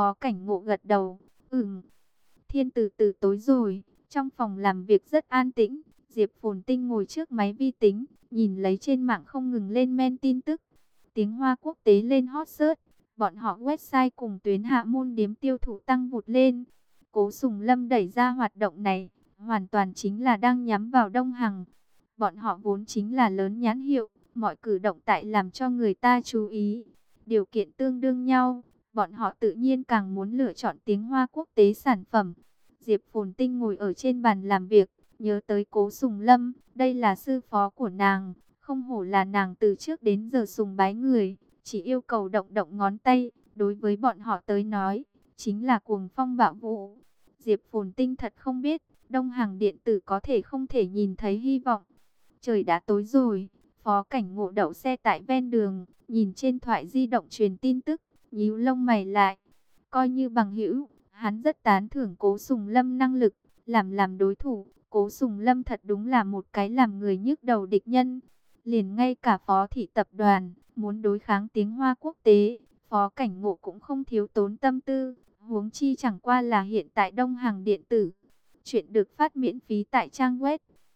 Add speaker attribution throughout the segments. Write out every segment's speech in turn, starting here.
Speaker 1: Phó Cảnh Ngộ gật đầu. Thiên từ từ tối rồi, trong phòng làm việc rất an tĩnh. Diệp Phồn Tinh ngồi trước máy vi tính, nhìn lấy trên mạng không ngừng lên men tin tức. Tiếng Hoa quốc tế lên hot search, bọn họ website cùng tuyến hạ môn điếm tiêu thụ tăng vụt lên. Cố Sùng Lâm đẩy ra hoạt động này, hoàn toàn chính là đang nhắm vào Đông Hằng. Bọn họ vốn chính là lớn nhãn hiệu, mọi cử động tại làm cho người ta chú ý. Điều kiện tương đương nhau, bọn họ tự nhiên càng muốn lựa chọn tiếng Hoa quốc tế sản phẩm. Diệp Phồn Tinh ngồi ở trên bàn làm việc, nhớ tới Cố Sùng Lâm, đây là sư phó của nàng, không hổ là nàng từ trước đến giờ sùng bái người, chỉ yêu cầu động động ngón tay, đối với bọn họ tới nói, chính là cuồng phong bạo vũ. Diệp Phồn Tinh thật không biết, Đông Hằng điện tử có thể không thể nhìn thấy hy vọng. Trời đã tối rồi, Phó Cảnh Ngộ đậu xe tại ven đường, nhìn trên thoại di động truyền tin tức, nhíu lông mày lại. Coi như bằng hữu, hắn rất tán thưởng Cố Sùng Lâm năng lực, làm đối thủ. Cố Sùng Lâm thật đúng là một cái làm người nhức đầu địch nhân. Liền ngay cả Phó thị tập đoàn, muốn đối kháng tiếng Hoa quốc tế, Phó Cảnh Ngộ cũng không thiếu tốn tâm tư. Huống chi chẳng qua là hiện tại Đông Hằng điện tử. Chuyện được phát miễn phí tại trang web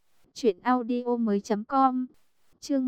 Speaker 1: truyệnaudiomoi.com. Chương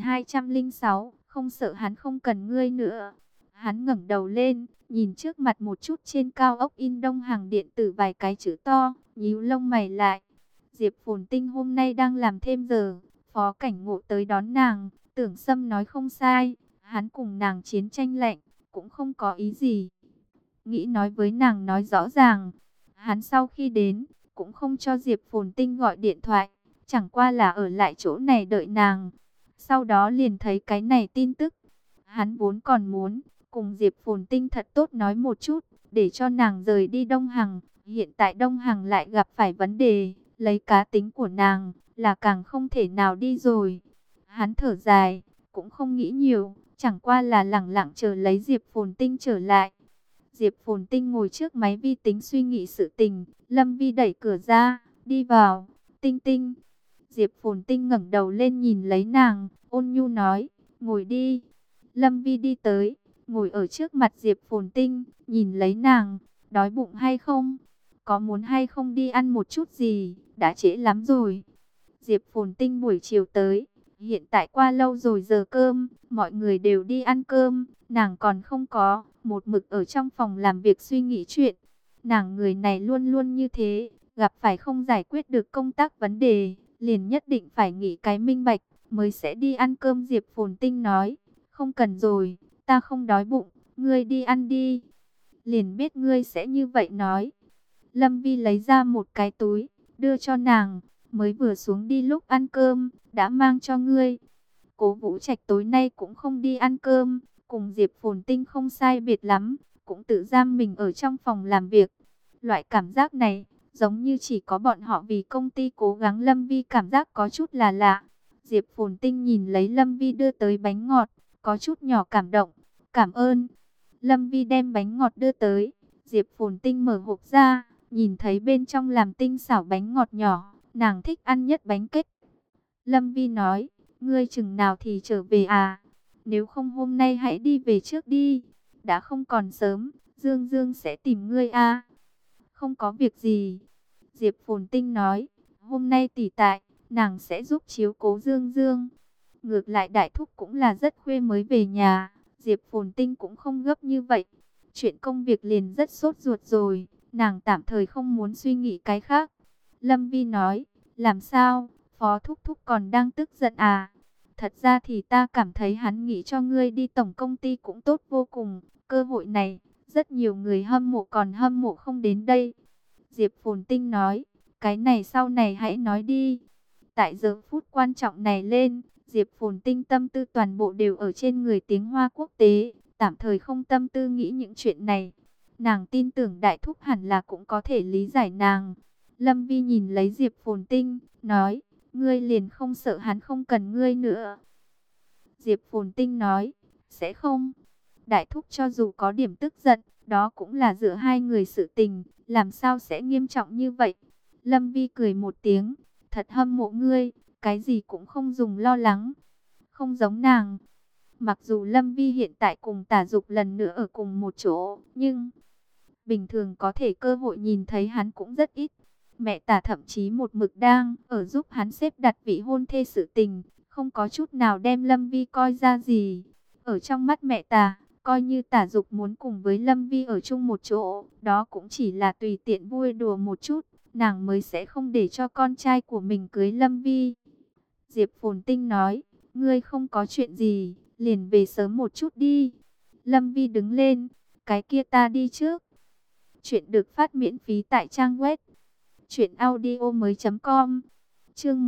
Speaker 1: 1206, không sợ hắn không cần ngươi nữa. Hắn ngẩng đầu lên, nhìn trước mặt một chút trên cao ốc in Đông Hằng điện tử vài cái chữ to, nhíu lông mày lại. Diệp Phồn Tinh hôm nay đang làm thêm giờ, Phó Cảnh Ngộ tới đón nàng, Tưởng Sâm nói không sai, hắn cùng nàng chiến tranh lạnh, cũng không có ý gì. Nghĩ nói với nàng nói rõ ràng, hắn sau khi đến, cũng không cho Diệp Phồn Tinh gọi điện thoại, chẳng qua là ở lại chỗ này đợi nàng. Sau đó liền thấy cái này tin tức, hắn vốn còn muốn cùng Diệp Phồn Tinh thật tốt nói một chút, để cho nàng rời đi Đông Hằng. Hiện tại Đông Hằng lại gặp phải vấn đề, lấy cá tính của nàng là càng không thể nào đi rồi. Hắn thở dài, cũng không nghĩ nhiều, chẳng qua là lẳng lặng chờ lấy Diệp Phồn Tinh trở lại. Diệp Phồn Tinh ngồi trước máy vi tính suy nghĩ sự tình, Lâm Vi đẩy cửa ra, đi vào. Tinh Tinh. Diệp Phồn Tinh ngẩng đầu lên nhìn lấy nàng, ôn nhu nói, ngồi đi. Lâm Vi đi tới, ngồi ở trước mặt Diệp Phồn Tinh, nhìn lấy nàng, đói bụng hay không? Có muốn hay không đi ăn một chút gì, đã trễ lắm rồi. Diệp Phồn Tinh buổi chiều tới, hiện tại qua lâu rồi giờ cơm, mọi người đều đi ăn cơm, nàng còn không có, một mực ở trong phòng làm việc suy nghĩ chuyện. Nàng người này luôn luôn như thế, gặp phải không giải quyết được công tác vấn đề, liền nhất định phải nghĩ cái minh bạch, mới sẽ đi ăn cơm. Diệp Phồn Tinh nói, không cần rồi, ta không đói bụng, ngươi đi ăn đi. Liền biết ngươi sẽ như vậy nói. Lâm Vi lấy ra một cái túi, đưa cho nàng, mới vừa xuống đi lúc ăn cơm, đã mang cho ngươi. Cố Vũ Trạch tối nay cũng không đi ăn cơm, cùng Diệp Phồn Tinh không sai biệt lắm, cũng tự giam mình ở trong phòng làm việc. Loại cảm giác này, giống như chỉ có bọn họ vì công ty cố gắng. Lâm Vi cảm giác có chút là lạ. Diệp Phồn Tinh nhìn lấy Lâm Vi đưa tới bánh ngọt, có chút nhỏ cảm động. Cảm ơn. Lâm Vi đem bánh ngọt đưa tới, Diệp Phồn Tinh mở hộp ra, nhìn thấy bên trong làm tinh xảo bánh ngọt nhỏ, nàng thích ăn nhất bánh kết. Lâm Vi nói, ngươi chừng nào thì trở về à? Nếu không hôm nay hãy đi về trước đi, đã không còn sớm, Dương Dương sẽ tìm ngươi à? Không có việc gì. Diệp Phồn Tinh nói, hôm nay tỷ tại, nàng sẽ giúp chiếu cố Dương Dương. Ngược lại Đại Thúc cũng là rất khuya mới về nhà, Diệp Phồn Tinh cũng không gấp như vậy. Chuyện công việc liền rất sốt ruột rồi, nàng tạm thời không muốn suy nghĩ cái khác. Lâm Vi nói, làm sao, Phó Thúc Thúc còn đang tức giận à? Thật ra thì ta cảm thấy hắn nghĩ cho ngươi đi tổng công ty cũng tốt vô cùng. Cơ hội này, rất nhiều người hâm mộ còn hâm mộ không đến đây. Diệp Phồn Tinh nói, cái này sau này hãy nói đi. Tại giờ phút quan trọng này lên, Diệp Phồn Tinh tâm tư toàn bộ đều ở trên người tiếng Hoa quốc tế, tạm thời không tâm tư nghĩ những chuyện này. Nàng tin tưởng Đại Thúc hẳn là cũng có thể lý giải nàng. Lâm Vi nhìn lấy Diệp Phồn Tinh, nói, ngươi liền không sợ hắn không cần ngươi nữa. Diệp Phồn Tinh nói, sẽ không. Đại Thúc cho dù có điểm tức giận, đó cũng là giữa hai người sự tình, làm sao sẽ nghiêm trọng như vậy. Lâm Vi cười một tiếng, thật hâm mộ ngươi, cái gì cũng không dùng lo lắng. Không giống nàng. Mặc dù Lâm Vi hiện tại cùng Tả Dục lần nữa ở cùng một chỗ, nhưng Bình thường có thể cơ hội nhìn thấy hắn cũng rất ít. Mẹ Tả thậm chí một mực đang ở giúp hắn xếp đặt vị hôn thê sự tình, không có chút nào đem Lâm Vi coi ra gì. Ở trong mắt mẹ Tả, coi như Tả Dục muốn cùng với Lâm Vi ở chung một chỗ, đó cũng chỉ là tùy tiện vui đùa một chút, nàng mới sẽ không để cho con trai của mình cưới Lâm Vi. Diệp Phồn Tinh nói, ngươi không có chuyện gì, liền về sớm một chút đi. Lâm Vi đứng lên, cái kia ta đi trước. Chuyện được phát miễn phí tại trang web truyệnaudiomoi.com. Chương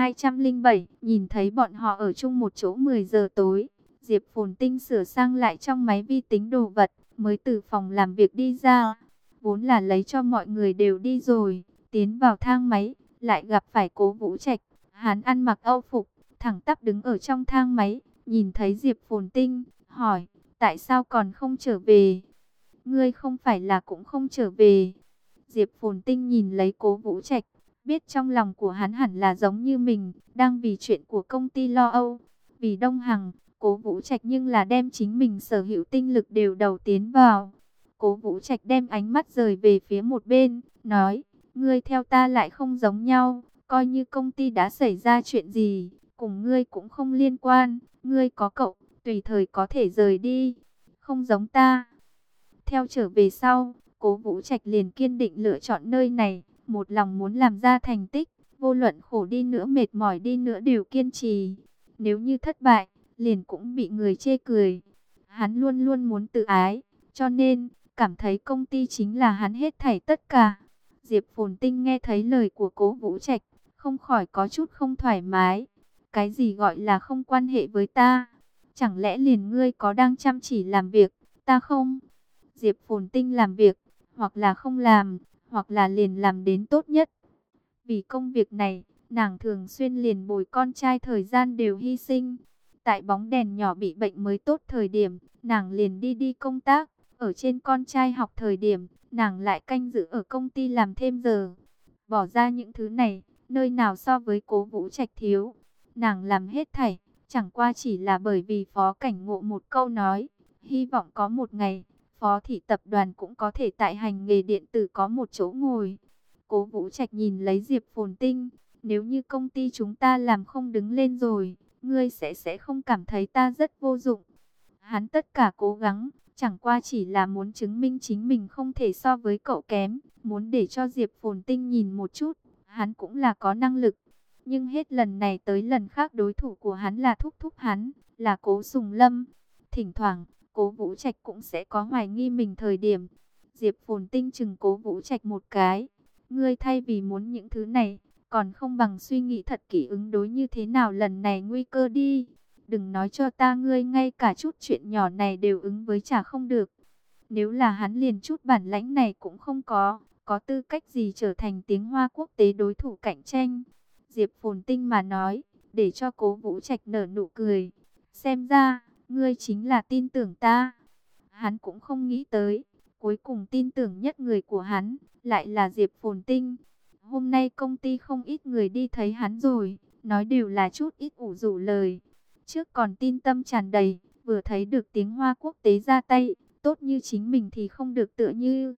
Speaker 1: 1207, nhìn thấy bọn họ ở chung một chỗ 10 giờ tối, Diệp Phồn Tinh sửa sang lại trong máy vi tính đồ vật, mới từ phòng làm việc đi ra. Vốn là lấy cho mọi người đều đi rồi, tiến vào thang máy, lại gặp phải Cố Vũ Trạch. Hắn ăn mặc âu phục, thẳng tắp đứng ở trong thang máy, nhìn thấy Diệp Phồn Tinh, hỏi, tại sao còn không trở về? Ngươi không phải là cũng không trở về? Diệp Phồn Tinh nhìn lấy Cố Vũ Trạch, biết trong lòng của hắn hẳn là giống như mình, đang vì chuyện của công ty lo âu. Vì Đông Hằng, Cố Vũ Trạch nhưng là đem chính mình sở hữu tinh lực đều đầu tiến vào. Cố Vũ Trạch đem ánh mắt rời về phía một bên, nói, ngươi theo ta lại không giống nhau, coi như công ty đã xảy ra chuyện gì, cùng ngươi cũng không liên quan, ngươi có cậu, tùy thời có thể rời đi, không giống ta. Theo trở về sau, Cố Vũ Trạch liền kiên định lựa chọn nơi này, một lòng muốn làm ra thành tích, vô luận khổ đi nữa mệt mỏi đi nữa đều kiên trì. Nếu như thất bại, liền cũng bị người chê cười. Hắn luôn luôn muốn tự ái, cho nên cảm thấy công ty chính là hắn hết thảy tất cả. Diệp Phồn Tinh nghe thấy lời của Cố Vũ Trạch, không khỏi có chút không thoải mái. Cái gì gọi là không quan hệ với ta? Chẳng lẽ liền ngươi có đang chăm chỉ làm việc, ta không? Diệp Phồn Tinh làm việc, hoặc là không làm, hoặc là liền làm đến tốt nhất. Vì công việc này, nàng thường xuyên liền bồi con trai thời gian đều hy sinh. Tại bóng đèn nhỏ bị bệnh mới tốt thời điểm, nàng liền đi công tác. Ở trên con trai học thời điểm, nàng lại canh giữ ở công ty làm thêm giờ. Bỏ ra những thứ này, nơi nào so với Cố Vũ Trạch thiếu. Nàng làm hết thảy, chẳng qua chỉ là bởi vì Phó Cảnh Ngộ một câu nói. Hy vọng có một ngày, Phó thị tập đoàn cũng có thể tại hành nghề điện tử có một chỗ ngồi. Cố Vũ Trạch nhìn lấy Diệp Phồn Tinh, nếu như công ty chúng ta làm không đứng lên rồi, ngươi sẽ không cảm thấy ta rất vô dụng. Hắn tất cả cố gắng, chẳng qua chỉ là muốn chứng minh chính mình không thể so với cậu kém, muốn để cho Diệp Phồn Tinh nhìn một chút, hắn cũng là có năng lực. Nhưng hết lần này tới lần khác đối thủ của hắn là thúc thúc hắn, là Cố Sùng Lâm. Thỉnh thoảng, Cố Vũ Trạch cũng sẽ có hoài nghi mình thời điểm. Diệp Phồn Tinh chừng Cố Vũ Trạch một cái. Ngươi thay vì muốn những thứ này, còn không bằng suy nghĩ thật kỹ ứng đối như thế nào lần này nguy cơ đi. Đừng nói cho ta ngươi ngay cả chút chuyện nhỏ này đều ứng với chả không được. Nếu là hắn liền chút bản lãnh này cũng không có tư cách gì trở thành tiếng Hoa quốc tế đối thủ cạnh tranh. Diệp Phồn Tinh mà nói, để cho Cố Vũ Trạch nở nụ cười. Xem ra, ngươi chính là tin tưởng ta. Hắn cũng không nghĩ tới, cuối cùng tin tưởng nhất người của hắn, lại là Diệp Phồn Tinh. Hôm nay công ty không ít người đi thấy hắn rồi, nói đều là chút ít ủ rũ lời. Trước còn tin tâm tràn đầy, vừa thấy được tiếng Hoa quốc tế ra tay, tốt như chính mình thì không được tựa như.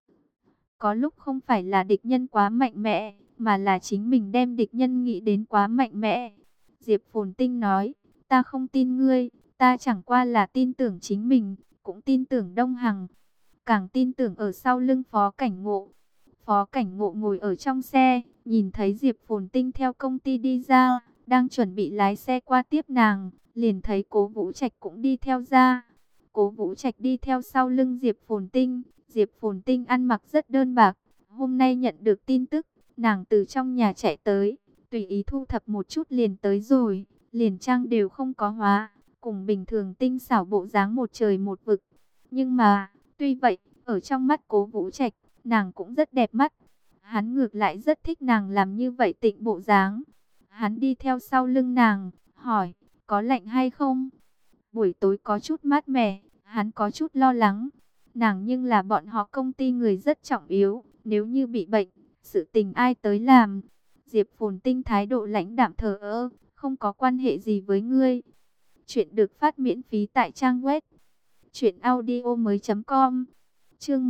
Speaker 1: Có lúc không phải là địch nhân quá mạnh mẽ, mà là chính mình đem địch nhân nghĩ đến quá mạnh mẽ. Diệp Phồn Tinh nói, ta không tin ngươi, ta chẳng qua là tin tưởng chính mình, cũng tin tưởng Đông Hằng, càng tin tưởng ở sau lưng Phó Cảnh Ngộ. Phó Cảnh Ngộ ngồi ở trong xe, nhìn thấy Diệp Phồn Tinh theo công ty đi ra, đang chuẩn bị lái xe qua tiếp nàng, liền thấy Cố Vũ Trạch cũng đi theo ra. Cố Vũ Trạch đi theo sau lưng Diệp Phồn Tinh. Diệp Phồn Tinh ăn mặc rất đơn bạc. Hôm nay nhận được tin tức, nàng từ trong nhà chạy tới, tùy ý thu thập một chút liền tới rồi, liền trang đều không có hóa, cùng bình thường tinh xảo bộ dáng một trời một vực. Nhưng mà, tuy vậy, ở trong mắt Cố Vũ Trạch, nàng cũng rất đẹp mắt. Hắn ngược lại rất thích nàng làm như vậy tịnh bộ dáng. Hắn đi theo sau lưng nàng, hỏi, có lạnh hay không? Buổi tối có chút mát mẻ, hắn có chút lo lắng. Nàng nhưng là bọn họ công ty người rất trọng yếu, nếu như bị bệnh, sự tình ai tới làm? Diệp Phồn Tinh thái độ lãnh đạm thờ ơ, không có quan hệ gì với ngươi. Chuyện được phát miễn phí tại trang web truyệnaudiomoi.com. Chương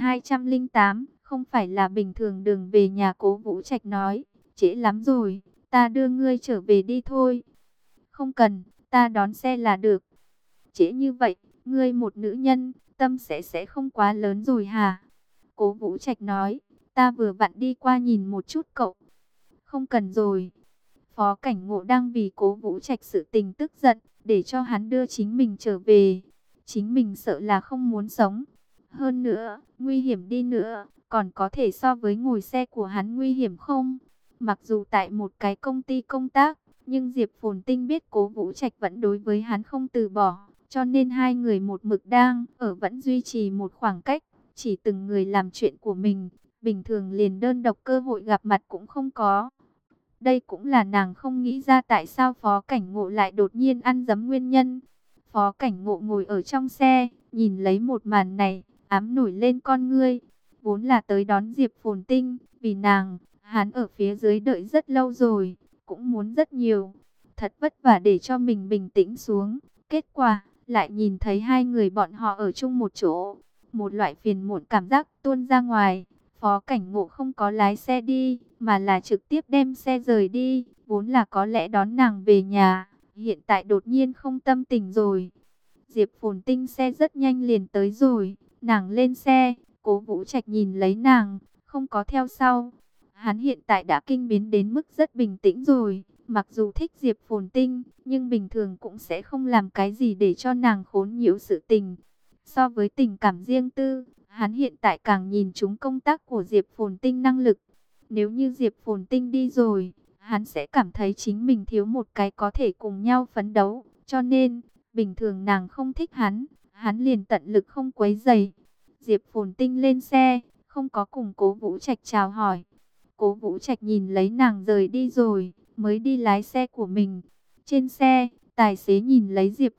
Speaker 1: 1208, không phải là bình thường đường về nhà. Cố Vũ Trạch nói, trễ lắm rồi, ta đưa ngươi trở về đi thôi. Không cần, ta đón xe là được. Trễ như vậy, ngươi một nữ nhân, tâm sẽ không quá lớn rồi hả? Cố Vũ Trạch nói, ta vừa vặn đi qua nhìn một chút cậu. Không cần rồi. Phó Cảnh Ngộ đang vì Cố Vũ Trạch sự tình tức giận, để cho hắn đưa chính mình trở về. Chính mình sợ là không muốn sống. Hơn nữa, nguy hiểm đi nữa, còn có thể so với ngồi xe của hắn nguy hiểm không? Mặc dù tại một cái công ty công tác, nhưng Diệp Phồn Tinh biết Cố Vũ Trạch vẫn đối với hắn không từ bỏ, cho nên hai người một mực đang ở vẫn duy trì một khoảng cách, chỉ từng người làm chuyện của mình, bình thường liền đơn độc cơ hội gặp mặt cũng không có. Đây cũng là nàng không nghĩ ra tại sao Phó Cảnh Ngộ lại đột nhiên ăn dấm nguyên nhân. Phó Cảnh Ngộ ngồi ở trong xe, nhìn lấy một màn này, ám nổi lên con ngươi. Vốn là tới đón Diệp Phồn Tinh, vì nàng, hắn ở phía dưới đợi rất lâu rồi, cũng muốn rất nhiều. Thật vất vả để cho mình bình tĩnh xuống. Kết quả, lại nhìn thấy hai người bọn họ ở chung một chỗ. Một loại phiền muộn cảm giác tuôn ra ngoài. Phó Cảnh Ngộ không có lái xe đi, mà là trực tiếp đem xe rời đi. Vốn là có lẽ đón nàng về nhà, hiện tại đột nhiên không tâm tình rồi. Diệp Phồn Tinh xe rất nhanh liền tới rồi, nàng lên xe, Cố Vũ Trạch nhìn lấy nàng, không có theo sau. Hắn hiện tại đã kinh biến đến mức rất bình tĩnh rồi, mặc dù thích Diệp Phồn Tinh, nhưng bình thường cũng sẽ không làm cái gì để cho nàng khốn nhiễu sự tình. So với tình cảm riêng tư, hắn hiện tại càng nhìn trúng công tác của Diệp Phồn Tinh năng lực. Nếu như Diệp Phồn Tinh đi rồi, hắn sẽ cảm thấy chính mình thiếu một cái có thể cùng nhau phấn đấu. Cho nên, bình thường nàng không thích hắn, hắn liền tận lực không quấy rầy. Diệp Phồn Tinh lên xe, không có cùng Cố Vũ Trạch chào hỏi. Cố Vũ Trạch nhìn lấy nàng rời đi rồi, mới đi lái xe của mình. Trên xe, tài xế nhìn lấy Diệp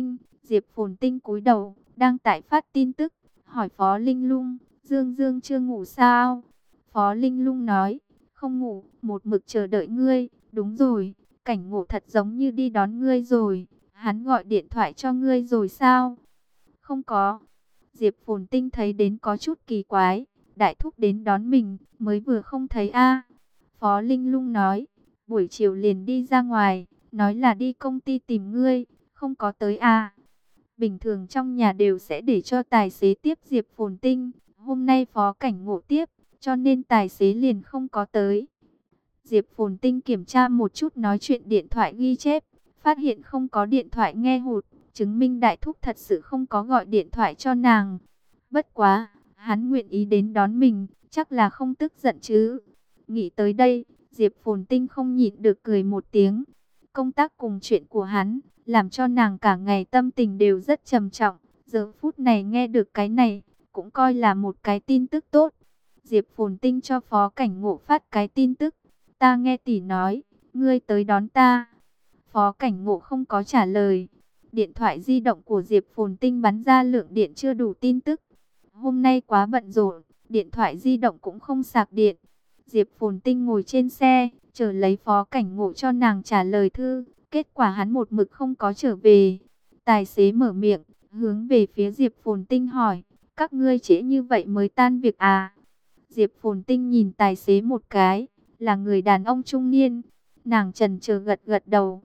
Speaker 1: Phồn Tinh cúi đầu, đang tại phát tin tức, hỏi Phó Linh Lung, Dương Dương chưa ngủ sao? Phó Linh Lung nói, không ngủ, một mực chờ đợi ngươi. Đúng rồi, Cảnh Ngộ thật giống như đi đón ngươi rồi. Hắn gọi điện thoại cho ngươi rồi sao? Không có. Diệp Phồn Tinh thấy đến có chút kỳ quái. Đại thúc đến đón mình, mới vừa không thấy a. Phó Linh Lung nói, buổi chiều liền đi ra ngoài, nói là đi công ty tìm ngươi, không có tới a. Bình thường trong nhà đều sẽ để cho tài xế tiếp Diệp Phồn Tinh. Hôm nay Phó Cảnh Ngộ tiếp, cho nên tài xế liền không có tới. Diệp Phồn Tinh kiểm tra một chút nói chuyện điện thoại ghi chép, phát hiện không có điện thoại nghe hụt, chứng minh đại thúc thật sự không có gọi điện thoại cho nàng. Bất quá, hắn nguyện ý đến đón mình, chắc là không tức giận chứ. Nghĩ tới đây, Diệp Phồn Tinh không nhịn được cười một tiếng. Công tác cùng chuyện của hắn, làm cho nàng cả ngày tâm tình đều rất trầm trọng. Giờ phút này nghe được cái này, cũng coi là một cái tin tức tốt. Diệp Phồn Tinh cho Phó Cảnh Ngộ phát cái tin tức. Ta nghe tỷ nói, ngươi tới đón ta. Phó Cảnh Ngộ không có trả lời. Điện thoại di động của Diệp Phồn Tinh bắn ra lượng điện chưa đủ tin tức. Hôm nay quá bận rộn, điện thoại di động cũng không sạc điện. Diệp Phồn Tinh ngồi trên xe, chờ lấy Phó Cảnh Ngộ cho nàng trả lời thư. Kết quả hắn một mực không có trở về. Tài xế mở miệng, hướng về phía Diệp Phồn Tinh hỏi, các ngươi trễ như vậy mới tan việc à? Diệp Phồn Tinh nhìn tài xế một cái, là người đàn ông trung niên. Nàng chần chờ gật gật đầu,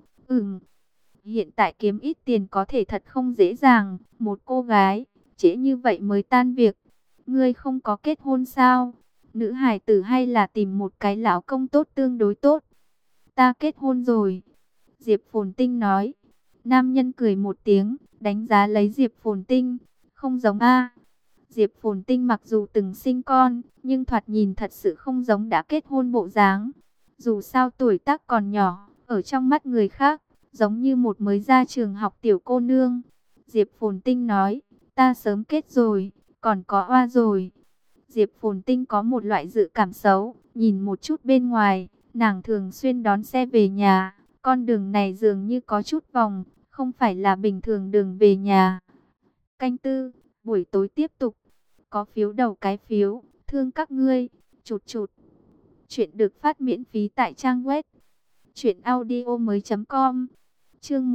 Speaker 1: hiện tại kiếm ít tiền có thể thật không dễ dàng. Một cô gái, trễ như vậy mới tan việc. Ngươi không có kết hôn sao? Nữ hài tử hay là tìm một cái lão công tốt tương đối tốt? Ta kết hôn rồi. Diệp Phồn Tinh nói. Nam nhân cười một tiếng, đánh giá lấy Diệp Phồn Tinh. Không giống a. Diệp Phồn Tinh mặc dù từng sinh con, nhưng thoạt nhìn thật sự không giống đã kết hôn bộ dáng. Dù sao tuổi tác còn nhỏ, ở trong mắt người khác, giống như một mới ra trường học tiểu cô nương. Diệp Phồn Tinh nói, ta sớm kết rồi, còn có oa rồi. Diệp Phồn Tinh có một loại dự cảm xấu, nhìn một chút bên ngoài, nàng thường xuyên đón xe về nhà. Con đường này dường như có chút vòng, không phải là bình thường đường về nhà. Canh tư, buổi tối tiếp tục. Có phiếu đầu cái phiếu, thương các ngươi, chụt chụt. Chuyện được phát miễn phí tại trang web truyệnaudiomoi.com. Chương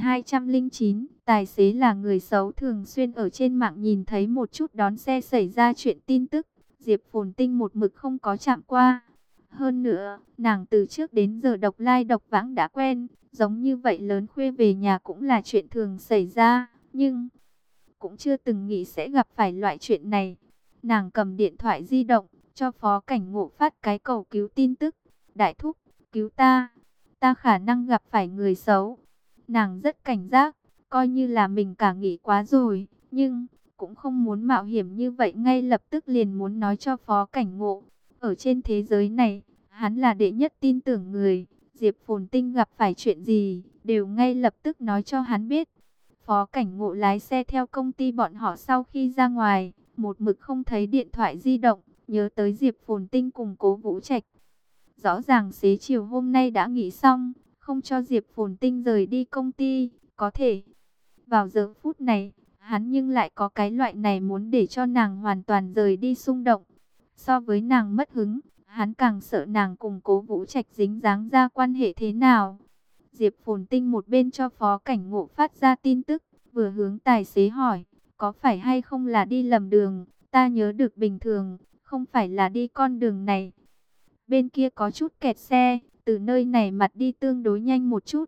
Speaker 1: 1209, tài xế là người xấu. Thường xuyên ở trên mạng nhìn thấy một chút đón xe xảy ra chuyện tin tức, Diệp Phồn Tinh một mực không có chạm qua. Hơn nữa, nàng từ trước đến giờ độc lai độc vãng đã quen, giống như vậy lớn khuya về nhà cũng là chuyện thường xảy ra, nhưng cũng chưa từng nghĩ sẽ gặp phải loại chuyện này. Nàng cầm điện thoại di động, cho Phó Cảnh Ngộ phát cái cầu cứu tin tức. Đại thúc, cứu ta, ta khả năng gặp phải người xấu. Nàng rất cảnh giác, coi như là mình cả nghĩ quá rồi, nhưng cũng không muốn mạo hiểm như vậy, ngay lập tức liền muốn nói cho Phó Cảnh Ngộ. Ở trên thế giới này, hắn là đệ nhất tin tưởng người, Diệp Phồn Tinh gặp phải chuyện gì, đều ngay lập tức nói cho hắn biết. Phó Cảnh Ngộ lái xe theo công ty bọn họ sau khi ra ngoài, một mực không thấy điện thoại di động, nhớ tới Diệp Phồn Tinh cùng Cố Vũ Trạch. Rõ ràng xế chiều hôm nay đã nghỉ xong, không cho Diệp Phồn Tinh rời đi công ty, có thể. Vào giờ phút này, hắn nhưng lại có cái loại này muốn để cho nàng hoàn toàn rời đi xung động. So với nàng mất hứng, hắn càng sợ nàng cùng Cố Vũ Trạch dính dáng ra quan hệ thế nào. Diệp Phồn Tinh một bên cho Phó Cảnh Ngộ phát ra tin tức, vừa hướng tài xế hỏi, có phải hay không là đi lầm đường, ta nhớ được bình thường, không phải là đi con đường này. Bên kia có chút kẹt xe, từ nơi này mặt đi tương đối nhanh một chút.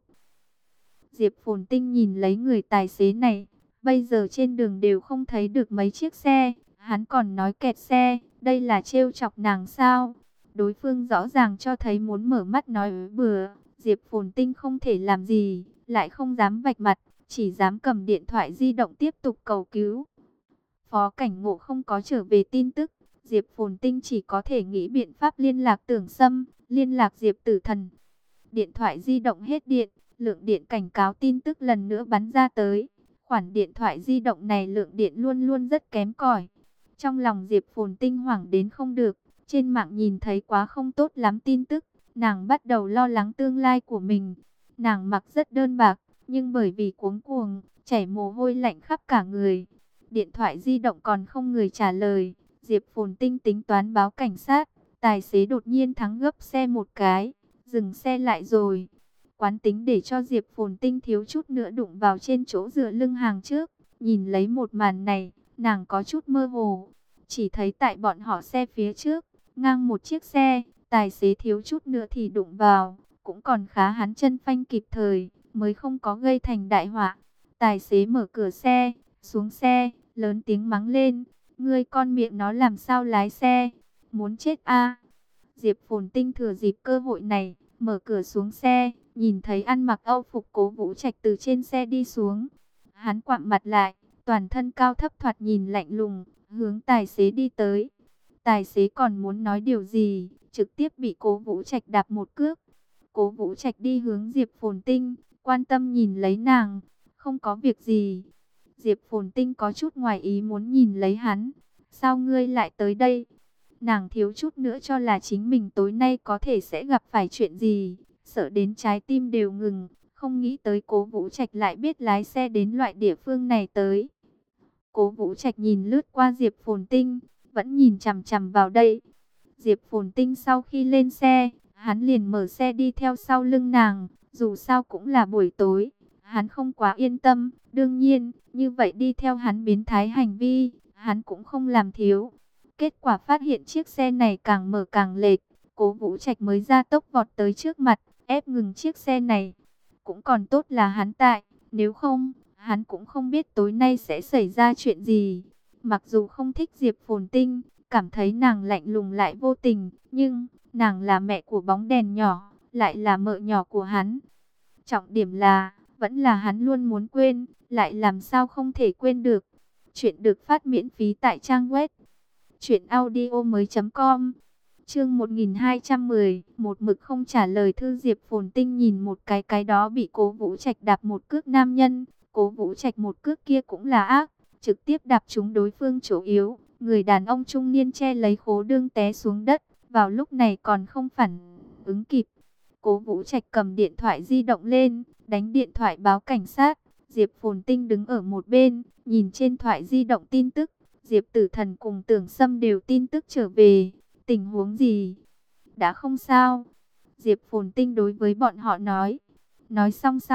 Speaker 1: Diệp Phồn Tinh nhìn lấy người tài xế này, bây giờ trên đường đều không thấy được mấy chiếc xe, hắn còn nói kẹt xe, đây là trêu chọc nàng sao? Đối phương rõ ràng cho thấy muốn mở mắt nói bừa, Diệp Phồn Tinh không thể làm gì, lại không dám vạch mặt, chỉ dám cầm điện thoại di động tiếp tục cầu cứu. Phó Cảnh Ngộ không có trở về tin tức, Diệp Phồn Tinh chỉ có thể nghĩ biện pháp liên lạc Tưởng Sâm, liên lạc Diệp Tử Thần. Điện thoại di động hết điện, lượng điện cảnh cáo tin tức lần nữa bắn ra tới. Khoản điện thoại di động này lượng điện luôn luôn rất kém cỏi. Trong lòng Diệp Phồn Tinh hoảng đến không được, trên mạng nhìn thấy quá không tốt lắm tin tức, nàng bắt đầu lo lắng tương lai của mình. Nàng mặc rất đơn bạc, nhưng bởi vì cuống cuồng, chảy mồ hôi lạnh khắp cả người. Điện thoại di động còn không người trả lời, Diệp Phồn Tinh tính toán báo cảnh sát, tài xế đột nhiên thắng gấp xe một cái, dừng xe lại rồi. Quán tính để cho Diệp Phồn Tinh thiếu chút nữa đụng vào trên chỗ dựa lưng hàng trước. Nhìn lấy một màn này, nàng có chút mơ hồ. Chỉ thấy tại bọn họ xe phía trước, ngang một chiếc xe, tài xế thiếu chút nữa thì đụng vào. Cũng còn khá hắn chân phanh kịp thời, mới không có gây thành đại họa. Tài xế mở cửa xe, xuống xe, lớn tiếng mắng lên. Ngươi con miệng nó làm sao lái xe? Muốn chết a? Diệp Phồn Tinh thừa dịp cơ hội này, mở cửa xuống xe, nhìn thấy ăn mặc Âu phục Cố Vũ Trạch từ trên xe đi xuống. Hắn quặn mặt lại, toàn thân cao thấp thoạt nhìn lạnh lùng, hướng tài xế đi tới. Tài xế còn muốn nói điều gì, trực tiếp bị Cố Vũ Trạch đạp một cước. Cố Vũ Trạch đi hướng Diệp Phồn Tinh, quan tâm nhìn lấy nàng, không có việc gì. Diệp Phồn Tinh có chút ngoài ý muốn nhìn lấy hắn, sao ngươi lại tới đây? Nàng thiếu chút nữa cho là chính mình tối nay có thể sẽ gặp phải chuyện gì, sợ đến trái tim đều ngừng, không nghĩ tới Cố Vũ Trạch lại biết lái xe đến loại địa phương này tới. Cố Vũ Trạch nhìn lướt qua Diệp Phồn Tinh, vẫn nhìn chằm chằm vào đây. Diệp Phồn Tinh sau khi lên xe, hắn liền mở xe đi theo sau lưng nàng, dù sao cũng là buổi tối, hắn không quá yên tâm, đương nhiên, như vậy đi theo hắn biến thái hành vi, hắn cũng không làm thiếu. Kết quả phát hiện chiếc xe này càng mở càng lệch, Cố Vũ Trạch mới ra tốc vọt tới trước mặt, ép ngừng chiếc xe này. Cũng còn tốt là hắn tại, nếu không, hắn cũng không biết tối nay sẽ xảy ra chuyện gì. Mặc dù không thích Diệp Phồn Tinh, cảm thấy nàng lạnh lùng lại vô tình, nhưng nàng là mẹ của bóng đèn nhỏ, lại là mợ nhỏ của hắn. Trọng điểm là, vẫn là hắn luôn muốn quên, lại làm sao không thể quên được. Chuyện được phát miễn phí tại trang web truyệnaudiomoi.com. Chương 1210, một mực không trả lời thư. Diệp Phồn Tinh nhìn một cái đó bị Cố Vũ Trạch đạp một cước nam nhân, Cố Vũ Trạch một cước kia cũng là ác, trực tiếp đạp trúng đối phương chỗ yếu, người đàn ông trung niên che lấy khố đương té xuống đất, vào lúc này còn không phản ứng kịp. Cố Vũ Trạch cầm điện thoại di động lên, đánh điện thoại báo cảnh sát. Diệp Phồn Tinh đứng ở một bên, nhìn trên thoại di động tin tức. Diệp Tử Thần cùng Tưởng Sâm đều tin tức trở về. Tình huống gì? Đã không sao. Diệp Phồn Tinh đối với bọn họ nói. Nói xong sau,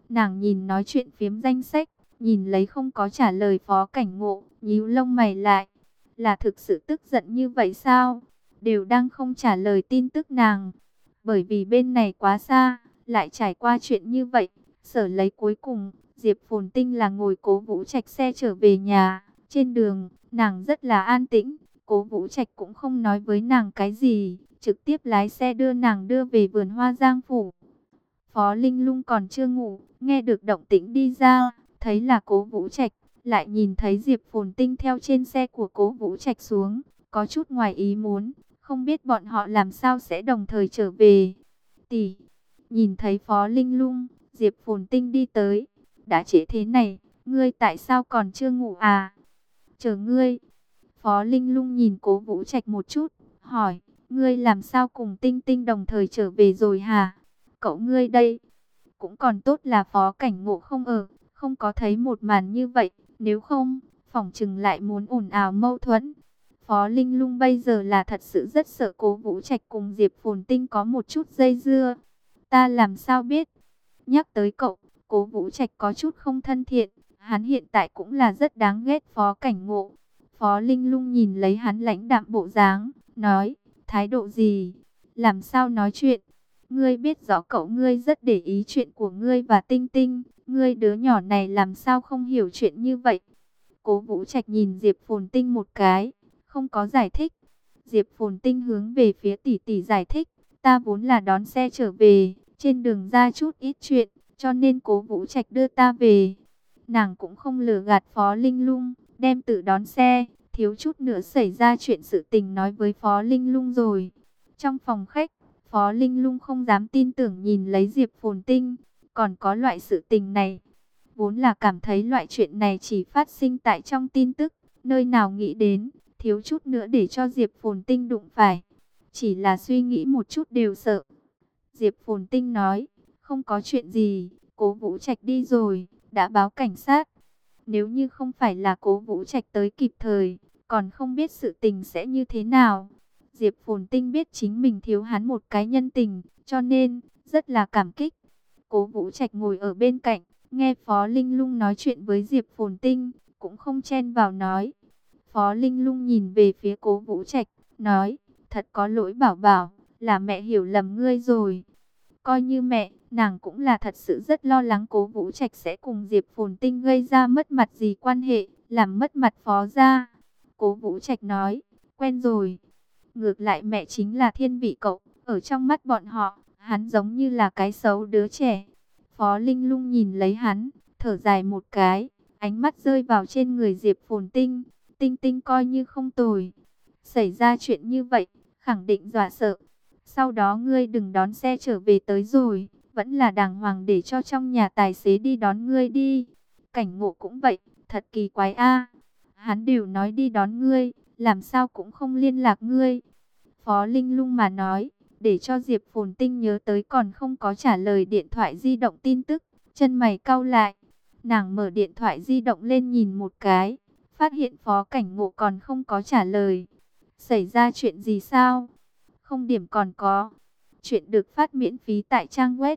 Speaker 1: Nàng nhìn nói chuyện phiếm danh sách, nhìn lấy không có trả lời Phó Cảnh Ngộ, nhíu lông mày lại. Là thực sự tức giận như vậy sao? Đều đang không trả lời tin tức nàng. Bởi vì bên này quá xa, lại trải qua chuyện như vậy. Sở lấy cuối cùng, Diệp Phồn Tinh là ngồi Cố Vũ Trạch xe trở về nhà. Trên đường, nàng rất là an tĩnh. Cố Vũ Trạch cũng không nói với nàng cái gì, trực tiếp lái xe đưa nàng đưa về vườn hoa Giang Phủ. Phó Linh Lung còn chưa ngủ, nghe được động tĩnh đi ra, thấy là Cố Vũ Trạch, lại nhìn thấy Diệp Phồn Tinh theo trên xe của Cố Vũ Trạch xuống, có chút ngoài ý muốn, không biết bọn họ làm sao sẽ đồng thời trở về. Tỷ, nhìn thấy Phó Linh Lung, Diệp Phồn Tinh đi tới, đã trễ thế này, ngươi tại sao còn chưa ngủ à? Chờ ngươi. Phó Linh Lung nhìn Cố Vũ Trạch một chút, hỏi, ngươi làm sao cùng Tinh Tinh đồng thời trở về rồi hả? Cậu ngươi đây, cũng còn tốt là Phó Cảnh Ngộ không ở, không có thấy một màn như vậy, nếu không, phỏng chừng lại muốn ồn ào mâu thuẫn. Phó Linh Lung bây giờ là thật sự rất sợ Cố Vũ Trạch cùng Diệp Phồn Tinh có một chút dây dưa. Ta làm sao biết? Nhắc tới cậu, Cố Vũ Trạch có chút không thân thiện, hắn hiện tại cũng là rất đáng ghét Phó Cảnh Ngộ. Phó Linh Lung nhìn lấy hắn lãnh đạm bộ dáng, nói, thái độ gì? Làm sao nói chuyện? Ngươi biết rõ cậu ngươi rất để ý chuyện của ngươi và Tinh Tinh, ngươi đứa nhỏ này làm sao không hiểu chuyện như vậy? Cố Vũ Trạch nhìn Diệp Phồn Tinh một cái, không có giải thích. Diệp Phồn Tinh hướng về phía tỷ tỷ giải thích, ta vốn là đón xe trở về, trên đường ra chút ít chuyện, cho nên Cố Vũ Trạch đưa ta về. Nàng cũng không lừa gạt Phó Linh Lung, đem tự đón xe, thiếu chút nữa xảy ra chuyện sự tình nói với Phó Linh Lung rồi. Trong phòng khách, Phó Linh Lung không dám tin tưởng nhìn lấy Diệp Phồn Tinh, còn có loại sự tình này. Vốn là cảm thấy loại chuyện này chỉ phát sinh tại trong tin tức, nơi nào nghĩ đến, thiếu chút nữa để cho Diệp Phồn Tinh đụng phải. Chỉ là suy nghĩ một chút đều sợ. Diệp Phồn Tinh nói, không có chuyện gì, Cố Vũ Trạch đi rồi, đã báo cảnh sát. Nếu như không phải là Cố Vũ Trạch tới kịp thời, còn không biết sự tình sẽ như thế nào. Diệp Phồn Tinh biết chính mình thiếu hắn một cái nhân tình, cho nên rất là cảm kích. Cố Vũ Trạch ngồi ở bên cạnh, nghe Phó Linh Lung nói chuyện với Diệp Phồn Tinh, cũng không chen vào nói. Phó Linh Lung nhìn về phía Cố Vũ Trạch, nói, thật có lỗi Bảo Bảo, là mẹ hiểu lầm ngươi rồi. Coi như mẹ, nàng cũng là thật sự rất lo lắng Cố Vũ Trạch sẽ cùng Diệp Phồn Tinh gây ra mất mặt gì quan hệ, làm mất mặt Phó gia. Cố Vũ Trạch nói, quen rồi. Ngược lại mẹ chính là thiên vị cậu, ở trong mắt bọn họ, hắn giống như là cái xấu đứa trẻ. Phó Linh Lung nhìn lấy hắn, thở dài một cái, ánh mắt rơi vào trên người Diệp Phồn Tinh. Tinh Tinh coi như không tồi. Xảy ra chuyện như vậy, khẳng định dọa sợ. Sau đó ngươi đừng đón xe trở về tới rồi, vẫn là đàng hoàng để cho trong nhà tài xế đi đón ngươi đi. Cảnh Ngộ cũng vậy, thật kỳ quái a. Hắn đều nói đi đón ngươi, làm sao cũng không liên lạc ngươi. Phó Linh Lung mà nói, để cho Diệp Phồn Tinh nhớ tới còn không có trả lời điện thoại di động tin tức, chân mày cau lại. Nàng mở điện thoại di động lên nhìn một cái, phát hiện Phó Cảnh Ngộ còn không có trả lời. Xảy ra chuyện gì sao? Không điểm còn có. Chuyện được phát miễn phí tại trang web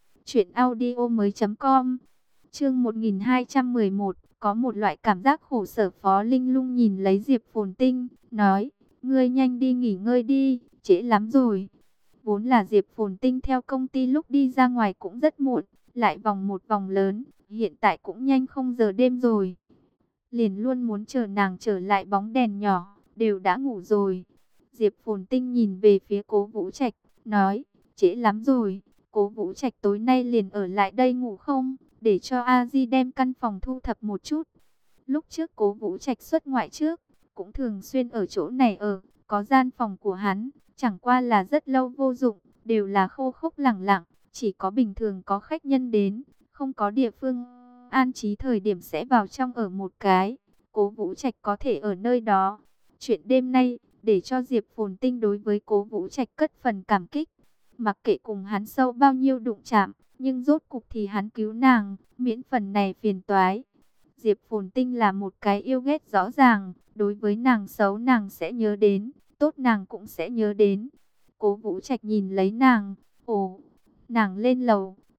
Speaker 1: truyệnaudiomoi.com. Chương 1211, có một loại cảm giác khổ sở. Phó Linh Lung nhìn lấy Diệp Phồn Tinh, nói, ngươi nhanh đi nghỉ ngơi đi, trễ lắm rồi. Vốn là Diệp Phồn Tinh theo công ty lúc đi ra ngoài cũng rất muộn, lại vòng một vòng lớn, hiện tại cũng nhanh không giờ đêm rồi. Liền luôn muốn chờ nàng trở lại bóng đèn nhỏ, đều đã ngủ rồi. Diệp Phồn Tinh nhìn về phía Cố Vũ Trạch, nói, trễ lắm rồi, Cố Vũ Trạch tối nay liền ở lại đây ngủ không, để cho A Di đem căn phòng thu thập một chút. Lúc trước Cố Vũ Trạch xuất ngoại trước, cũng thường xuyên ở chỗ này ở, có gian phòng của hắn, chẳng qua là rất lâu vô dụng, đều là khô khốc lẳng lặng, chỉ có bình thường có khách nhân đến, không có địa phương an trí thời điểm sẽ vào trong ở một cái. Cố Vũ Trạch có thể ở nơi đó. Chuyện đêm nay, để cho Diệp Phồn Tinh đối với Cố Vũ Trạch cất phần cảm kích. Mặc kệ cùng hắn sâu bao nhiêu đụng chạm, nhưng rốt cục thì hắn cứu nàng, miễn phần này phiền toái. Diệp Phồn Tinh là một cái yêu ghét rõ ràng, đối với nàng xấu nàng sẽ nhớ đến, tốt nàng cũng sẽ nhớ đến. Cố Vũ Trạch nhìn lấy nàng, ồ, nàng lên lầu,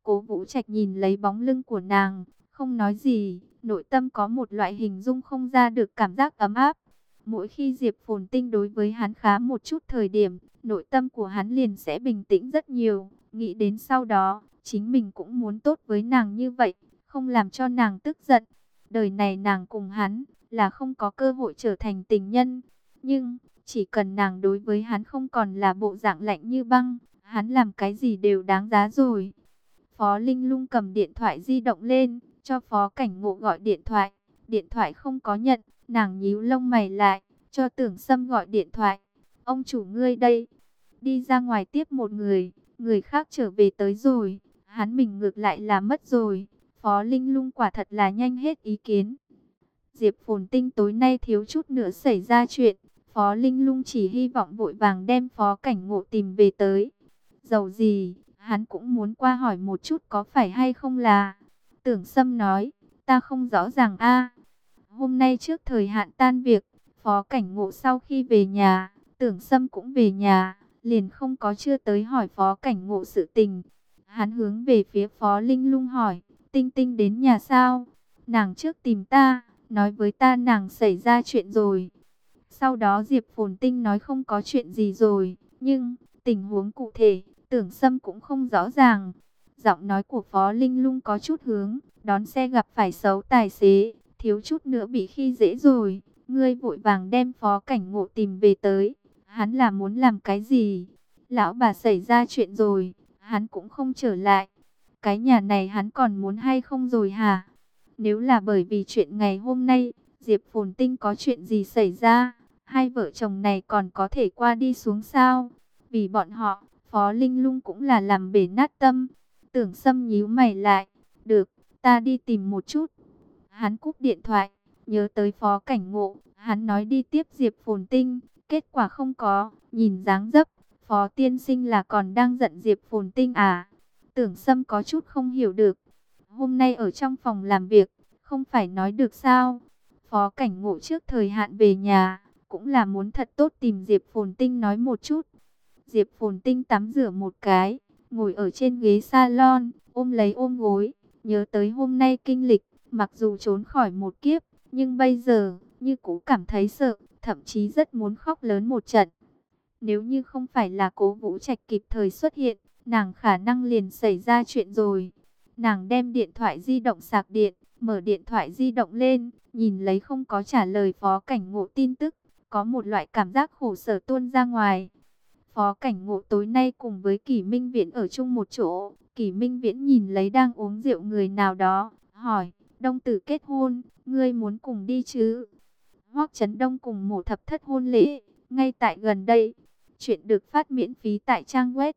Speaker 1: Cố Vũ Trạch nhìn lấy bóng lưng của nàng, không nói gì, nội tâm có một loại hình dung không ra được cảm giác ấm áp. Mỗi khi Diệp Phồn Tinh đối với hắn khá một chút thời điểm, nội tâm của hắn liền sẽ bình tĩnh rất nhiều. Nghĩ đến sau đó, chính mình cũng muốn tốt với nàng như vậy, không làm cho nàng tức giận. Đời này nàng cùng hắn là không có cơ hội trở thành tình nhân. Nhưng, chỉ cần nàng đối với hắn không còn là bộ dạng lạnh như băng, hắn làm cái gì đều đáng giá rồi. Phó Linh Lung cầm điện thoại di động lên, cho Phó Cảnh Ngộ gọi điện thoại. Điện thoại không có nhận, nàng nhíu lông mày lại, cho Tưởng Sâm gọi điện thoại. Ông chủ ngươi đây, đi ra ngoài tiếp một người khác trở về tới rồi, hắn mình ngược lại là mất rồi. Phó Linh Lung quả thật là nhanh hết ý kiến. Diệp Phồn Tinh tối nay thiếu chút nữa xảy ra chuyện, Phó Linh Lung chỉ hy vọng vội vàng đem Phó Cảnh Ngộ tìm về tới. Dầu gì, hắn cũng muốn qua hỏi một chút có phải hay không là. Tưởng Sâm nói, ta không rõ ràng a. Hôm nay trước thời hạn tan việc, Phó Cảnh Ngộ sau khi về nhà, Tưởng Sâm cũng về nhà, liền không có chưa tới hỏi Phó Cảnh Ngộ sự tình. Hắn hướng về phía Phó Linh Lung hỏi, Tinh Tinh đến nhà sao? Nàng trước tìm ta, nói với ta nàng xảy ra chuyện rồi. Sau đó Diệp Phồn Tinh nói không có chuyện gì rồi, nhưng tình huống cụ thể, Tưởng Sâm cũng không rõ ràng. Giọng nói của Phó Linh Lung có chút hướng, đón xe gặp phải xấu tài xế, thiếu chút nữa bị khi dễ rồi. Ngươi vội vàng đem Phó Cảnh Ngộ tìm về tới. Hắn là muốn làm cái gì? Lão bà xảy ra chuyện rồi, hắn cũng không trở lại. Cái nhà này hắn còn muốn hay không rồi hả? Nếu là bởi vì chuyện ngày hôm nay, Diệp Phồn Tinh có chuyện gì xảy ra, hai vợ chồng này còn có thể qua đi xuống sao? Vì bọn họ, Phó Linh Lung cũng là làm bể nát tâm. Tưởng Sâm nhíu mày lại, được, ta đi tìm một chút. Hắn cúp điện thoại, nhớ tới Phó Cảnh Ngộ, hắn nói đi tiếp Diệp Phồn Tinh, kết quả không có, nhìn dáng dấp, Phó tiên sinh là còn đang giận Diệp Phồn Tinh à? Tưởng Sâm có chút không hiểu được. Hôm nay ở trong phòng làm việc, không phải nói được sao? Phó Cảnh Ngộ trước thời hạn về nhà, cũng là muốn thật tốt tìm Diệp Phồn Tinh nói một chút. Diệp Phồn Tinh tắm rửa một cái, ngồi ở trên ghế salon, ôm lấy ôm gối, nhớ tới hôm nay kinh lịch, mặc dù trốn khỏi một kiếp, nhưng bây giờ, như cũ cảm thấy sợ, thậm chí rất muốn khóc lớn một trận. Nếu như không phải là Cố Vũ Trạch kịp thời xuất hiện, nàng khả năng liền xảy ra chuyện rồi. Nàng đem điện thoại di động sạc điện, mở điện thoại di động lên, nhìn lấy không có trả lời Phó Cảnh Ngộ tin tức, có một loại cảm giác khổ sở tuôn ra ngoài. Phó Cảnh Ngộ tối nay cùng với Kỷ Minh Viễn ở chung một chỗ, Kỷ Minh Viễn nhìn lấy đang uống rượu người nào đó, hỏi, Đông Tử kết hôn, ngươi muốn cùng đi chứ? Hoắc Chấn Đông cùng Mộ Thập Thất hôn lễ, ngay tại gần đây. Chuyện được phát miễn phí tại trang web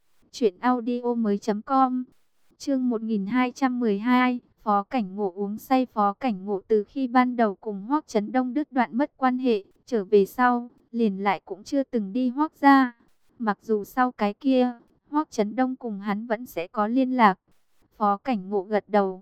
Speaker 1: truyệnaudiomoi.com. Chương 1212, Phó Cảnh Ngộ uống say. Phó Cảnh Ngộ từ khi ban đầu cùng Hoắc Chấn Đông đứt đoạn mất quan hệ, trở về sau, liền lại cũng chưa từng đi Hoắc gia. Mặc dù sau cái kia, Hoắc Chấn Đông cùng hắn vẫn sẽ có liên lạc. Phó Cảnh Ngộ gật đầu,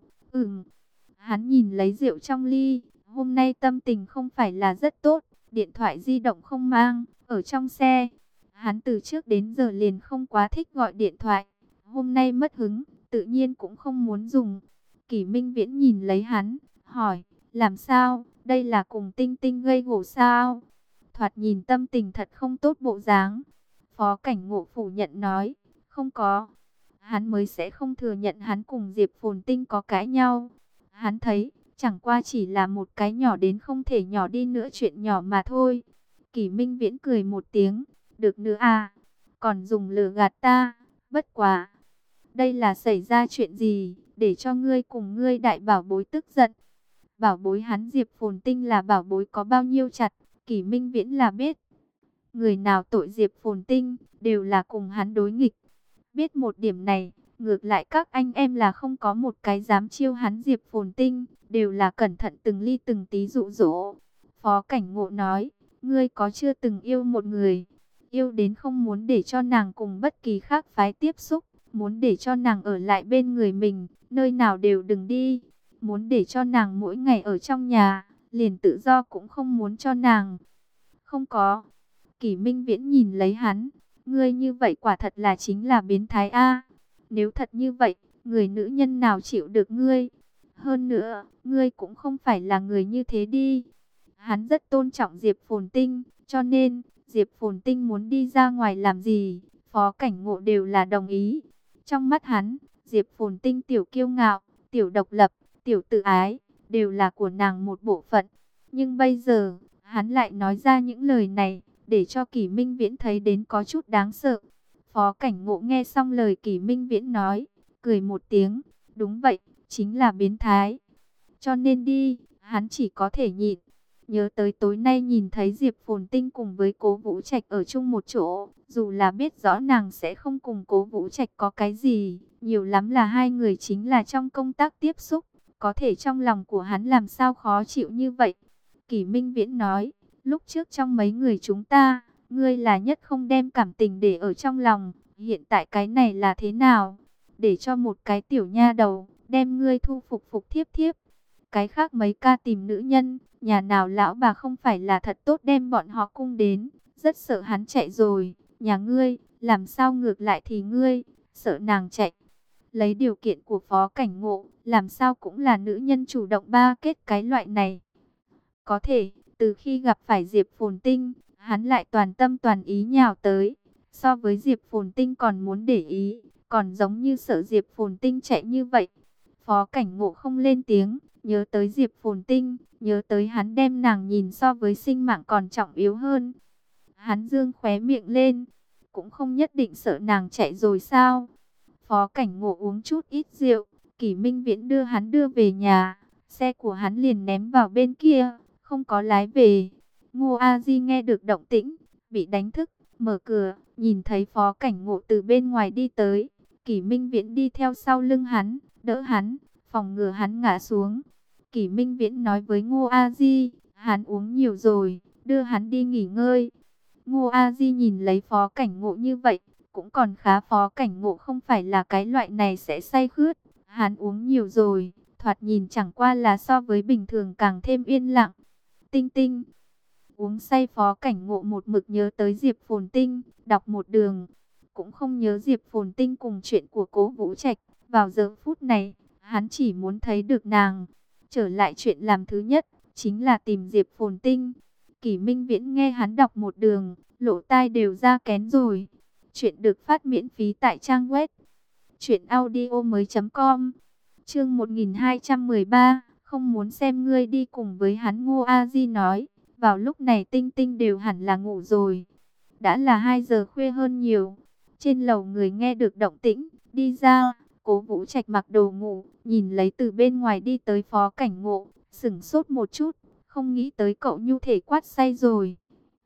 Speaker 1: Hắn nhìn lấy rượu trong ly, hôm nay tâm tình không phải là rất tốt, điện thoại di động không mang, ở trong xe. Hắn từ trước đến giờ liền không quá thích gọi điện thoại, hôm nay mất hứng, tự nhiên cũng không muốn dùng. Kỷ Minh Viễn nhìn lấy hắn, hỏi, làm sao, đây là cùng Tinh Tinh gây gổ sao? Thoạt nhìn tâm tình thật không tốt bộ dáng. Phó Cảnh Ngộ phủ nhận nói, không có. Hắn mới sẽ không thừa nhận hắn cùng Diệp Phồn Tinh có cãi nhau. Hắn thấy, chẳng qua chỉ là một cái nhỏ đến không thể nhỏ đi nữa chuyện nhỏ mà thôi. Kỷ Minh Viễn cười một tiếng, được nữa à, còn dùng lừa gạt ta, bất quá. Đây là xảy ra chuyện gì, để cho ngươi cùng ngươi đại bảo bối tức giận. Bảo bối hắn Diệp Phồn Tinh là bảo bối có bao nhiêu chặt, Kỷ Minh Viễn là biết. Người nào tội Diệp Phồn Tinh, đều là cùng hắn đối nghịch. Biết một điểm này, ngược lại các anh em là không có một cái dám chiêu hắn Diệp Phồn Tinh, đều là cẩn thận từng ly từng tí dụ dỗ. Phó Cảnh Ngộ nói, ngươi có chưa từng yêu một người, yêu đến không muốn để cho nàng cùng bất kỳ khác phái tiếp xúc, muốn để cho nàng ở lại bên người mình, nơi nào đều đừng đi, muốn để cho nàng mỗi ngày ở trong nhà, liền tự do cũng không muốn cho nàng. Không có. Kỷ Minh Viễn nhìn lấy hắn, ngươi như vậy quả thật là chính là biến thái a. Nếu thật như vậy, người nữ nhân nào chịu được ngươi? Hơn nữa, ngươi cũng không phải là người như thế đi. Hắn rất tôn trọng Diệp Phồn Tinh, cho nên Diệp Phồn Tinh muốn đi ra ngoài làm gì, Phó Cảnh Ngộ đều là đồng ý. Trong mắt hắn, Diệp Phồn Tinh tiểu kiêu ngạo, tiểu độc lập, tiểu tự ái, đều là của nàng một bộ phận. Nhưng bây giờ, hắn lại nói ra những lời này, để cho Kỷ Minh Viễn thấy đến có chút đáng sợ. Phó Cảnh Ngộ nghe xong lời Kỷ Minh Viễn nói, cười một tiếng, đúng vậy, chính là biến thái. Cho nên đi, hắn chỉ có thể nhịn. Nhớ tới tối nay nhìn thấy Diệp Phồn Tinh cùng với Cố Vũ Trạch ở chung một chỗ, dù là biết rõ nàng sẽ không cùng Cố Vũ Trạch có cái gì, nhiều lắm là hai người chính là trong công tác tiếp xúc, có thể trong lòng của hắn làm sao khó chịu như vậy. Kỷ Minh Viễn nói, lúc trước trong mấy người chúng ta, ngươi là nhất không đem cảm tình để ở trong lòng, hiện tại cái này là thế nào? Để cho một cái tiểu nha đầu, đem ngươi thu phục phục thiếp thiếp. Cái khác mấy ca tìm nữ nhân, nhà nào lão bà không phải là thật tốt đem bọn họ cung đến, rất sợ hắn chạy rồi, nhà ngươi, làm sao ngược lại thì ngươi, sợ nàng chạy. Lấy điều kiện của Phó Cảnh Ngộ, làm sao cũng là nữ nhân chủ động ba kết cái loại này. Có thể, từ khi gặp phải Diệp Phồn Tinh, hắn lại toàn tâm toàn ý nhào tới, so với Diệp Phồn Tinh còn muốn để ý, còn giống như sợ Diệp Phồn Tinh chạy như vậy. Phó Cảnh Ngộ không lên tiếng, nhớ tới Diệp Phồn Tinh, nhớ tới hắn đem nàng nhìn so với sinh mạng còn trọng yếu hơn. Hắn dương khóe miệng lên, cũng không nhất định sợ nàng chạy rồi sao. Phó Cảnh Ngộ uống chút ít rượu, Kỷ Minh Viễn đưa hắn đưa về nhà, xe của hắn liền ném vào bên kia, không có lái về. Ngô A Di nghe được động tĩnh, bị đánh thức, mở cửa, nhìn thấy Phó Cảnh Ngộ từ bên ngoài đi tới. Kỷ Minh Viễn đi theo sau lưng hắn, đỡ hắn, phòng ngừa hắn ngã xuống. Kỷ Minh Viễn nói với Ngô A Di, hắn uống nhiều rồi, đưa hắn đi nghỉ ngơi. Ngô A Di nhìn lấy Phó Cảnh Ngộ như vậy, cũng còn khá. Phó Cảnh Ngộ không phải là cái loại này sẽ say khướt, hắn uống nhiều rồi, thoạt nhìn chẳng qua là so với bình thường càng thêm yên lặng. Tinh Tinh uống say, Phó Cảnh Ngộ một mực nhớ tới Diệp Phồn Tinh, đọc một đường, cũng không nhớ Diệp Phồn Tinh cùng chuyện của Cố Vũ Trạch. Vào giờ phút này, hắn chỉ muốn thấy được nàng. Trở lại chuyện làm thứ nhất, chính là tìm Diệp Phồn Tinh. Kỷ Minh Viễn nghe hắn đọc một đường, lỗ tai đều ra kén rồi. Chuyện được phát miễn phí tại trang web truyệnaudiomoi.com. Chương 1213, không muốn xem ngươi đi cùng với hắn. Ngô A Di nói, vào lúc này Tinh Tinh đều hẳn là ngủ rồi. Đã là 2 giờ khuya hơn nhiều. Trên lầu người nghe được động tĩnh, đi ra. Cố Vũ Trạch mặc đồ ngủ, nhìn lấy từ bên ngoài đi tới Phó Cảnh Ngộ, sững sốt một chút, không nghĩ tới cậu nhu thể quát say rồi.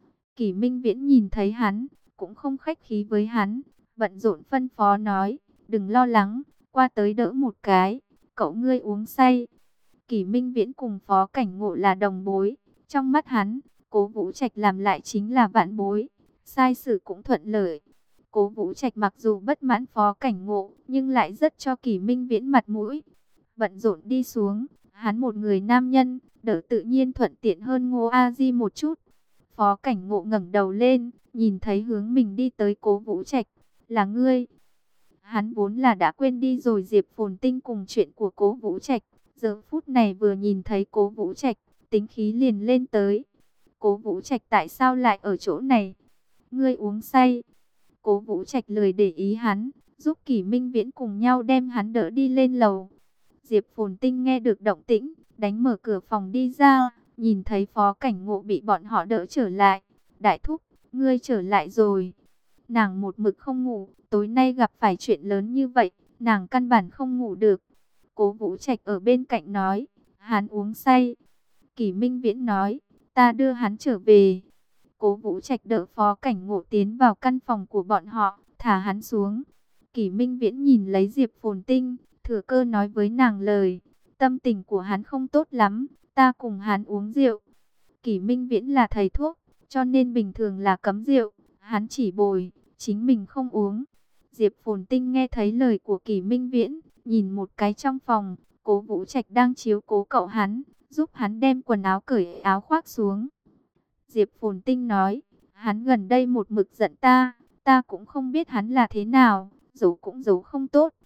Speaker 1: Kỷ Minh Viễn nhìn thấy hắn, cũng không khách khí với hắn, bận rộn phân phó nói, đừng lo lắng, qua tới đỡ một cái, cậu ngươi uống say. Kỷ Minh Viễn cùng Phó Cảnh Ngộ là đồng bối, trong mắt hắn, Cố Vũ Trạch làm lại chính là vạn bối, sai sự cũng thuận lợi. Cố Vũ Trạch mặc dù bất mãn Phó Cảnh Ngộ, nhưng lại rất cho Kỷ Minh Viễn mặt mũi. Bận rộn đi xuống, hắn một người nam nhân, đỡ tự nhiên thuận tiện hơn Ngô A Di một chút. Phó Cảnh Ngộ ngẩng đầu lên, nhìn thấy hướng mình đi tới Cố Vũ Trạch, là ngươi. Hắn vốn là đã quên đi rồi Diệp Phồn Tinh cùng chuyện của Cố Vũ Trạch, giờ phút này vừa nhìn thấy Cố Vũ Trạch, tính khí liền lên tới. Cố Vũ Trạch tại sao lại ở chỗ này? Ngươi uống say. Cố Vũ Trạch lười để ý hắn, giúp Kỷ Minh Viễn cùng nhau đem hắn đỡ đi lên lầu. Diệp Phồn Tinh nghe được động tĩnh, đánh mở cửa phòng đi ra, nhìn thấy Phó Cảnh Ngộ bị bọn họ đỡ trở lại. Đại thúc, ngươi trở lại rồi. Nàng một mực không ngủ, tối nay gặp phải chuyện lớn như vậy, nàng căn bản không ngủ được. Cố Vũ Trạch ở bên cạnh nói, hắn uống say. Kỷ Minh Viễn nói, ta đưa hắn trở về. Cố Vũ Trạch đỡ Phó Cảnh Ngộ tiến vào căn phòng của bọn họ, thả hắn xuống. Kỷ Minh Viễn nhìn lấy Diệp Phồn Tinh, thừa cơ nói với nàng lời, tâm tình của hắn không tốt lắm, ta cùng hắn uống rượu. Kỷ Minh Viễn là thầy thuốc, cho nên bình thường là cấm rượu, hắn chỉ bồi, chính mình không uống. Diệp Phồn Tinh nghe thấy lời của Kỷ Minh Viễn, nhìn một cái trong phòng, Cố Vũ Trạch đang chiếu cố cậu hắn, giúp hắn đem quần áo cởi áo khoác xuống. Diệp Phồn Tinh nói, hắn gần đây một mực giận ta, ta cũng không biết hắn là thế nào, giấu cũng giấu không tốt.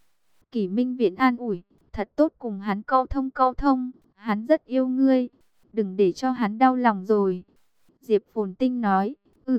Speaker 1: Kỷ Minh Viễn an ủi, thật tốt cùng hắn câu thông, hắn rất yêu ngươi, đừng để cho hắn đau lòng rồi. Diệp Phồn Tinh nói,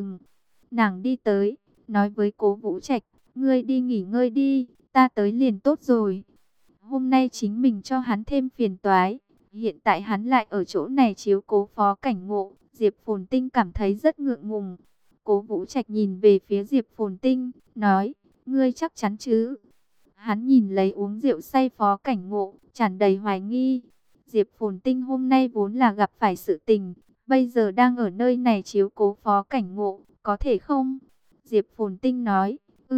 Speaker 1: nàng đi tới, nói với Cố Vũ Trạch, ngươi đi nghỉ ngơi đi, ta tới liền tốt rồi. Hôm nay chính mình cho hắn thêm phiền toái, hiện tại hắn lại ở chỗ này chiếu cố Phó Cảnh Ngộ, Diệp Phồn Tinh cảm thấy rất ngượng ngùng. Cố Vũ Trạch nhìn về phía Diệp Phồn Tinh, nói, ngươi chắc chắn chứ? Hắn nhìn lấy uống rượu say Phó Cảnh Ngộ, tràn đầy hoài nghi. Diệp Phồn Tinh hôm nay vốn là gặp phải sự tình, bây giờ đang ở nơi này chiếu cố Phó Cảnh Ngộ, có thể không? Diệp Phồn Tinh nói,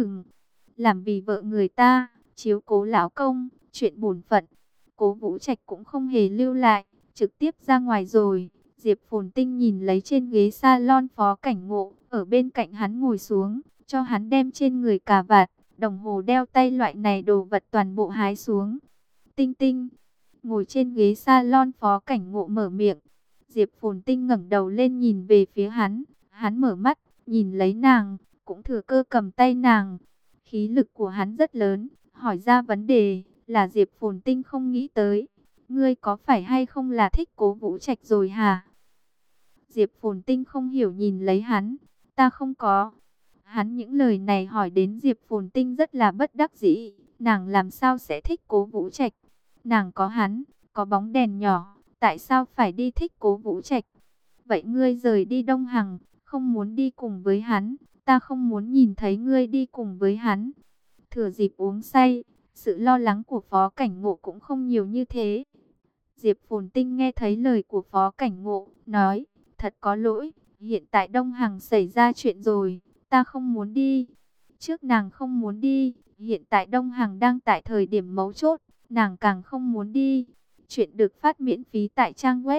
Speaker 1: làm vì vợ người ta, chiếu cố lão công, chuyện bổn phận. Cố Vũ Trạch cũng không hề lưu lại, trực tiếp ra ngoài rồi. Diệp Phồn Tinh nhìn lấy trên ghế salon Phó Cảnh Ngộ, ở bên cạnh hắn ngồi xuống, cho hắn đem trên người cà vạt, đồng hồ đeo tay loại này đồ vật toàn bộ hái xuống. Tinh Tinh, ngồi trên ghế salon Phó Cảnh Ngộ mở miệng. Diệp Phồn Tinh ngẩng đầu lên nhìn về phía hắn, hắn mở mắt, nhìn lấy nàng, cũng thừa cơ cầm tay nàng. Khí lực của hắn rất lớn, hỏi ra vấn đề là Diệp Phồn Tinh không nghĩ tới. Ngươi có phải hay không là thích Cố Vũ Trạch rồi hả? Diệp Phồn Tinh không hiểu nhìn lấy hắn, ta không có. Hắn những lời này hỏi đến Diệp Phồn Tinh rất là bất đắc dĩ, nàng làm sao sẽ thích Cố Vũ Trạch? Nàng có hắn, có bóng đèn nhỏ, tại sao phải đi thích Cố Vũ Trạch? Vậy ngươi rời đi Đông Hằng, không muốn đi cùng với hắn, ta không muốn nhìn thấy ngươi đi cùng với hắn. Thừa dịp uống say, sự lo lắng của Phó Cảnh Ngộ cũng không nhiều như thế. Diệp Phồn Tinh nghe thấy lời của Phó Cảnh Ngộ, nói, thật có lỗi, hiện tại Đông Hằng xảy ra chuyện rồi, ta không muốn đi. Trước nàng không muốn đi, hiện tại Đông Hằng đang tại thời điểm mấu chốt, nàng càng không muốn đi. Chuyện được phát miễn phí tại trang web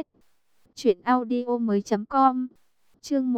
Speaker 1: truyệnaudiomoi.com. Chương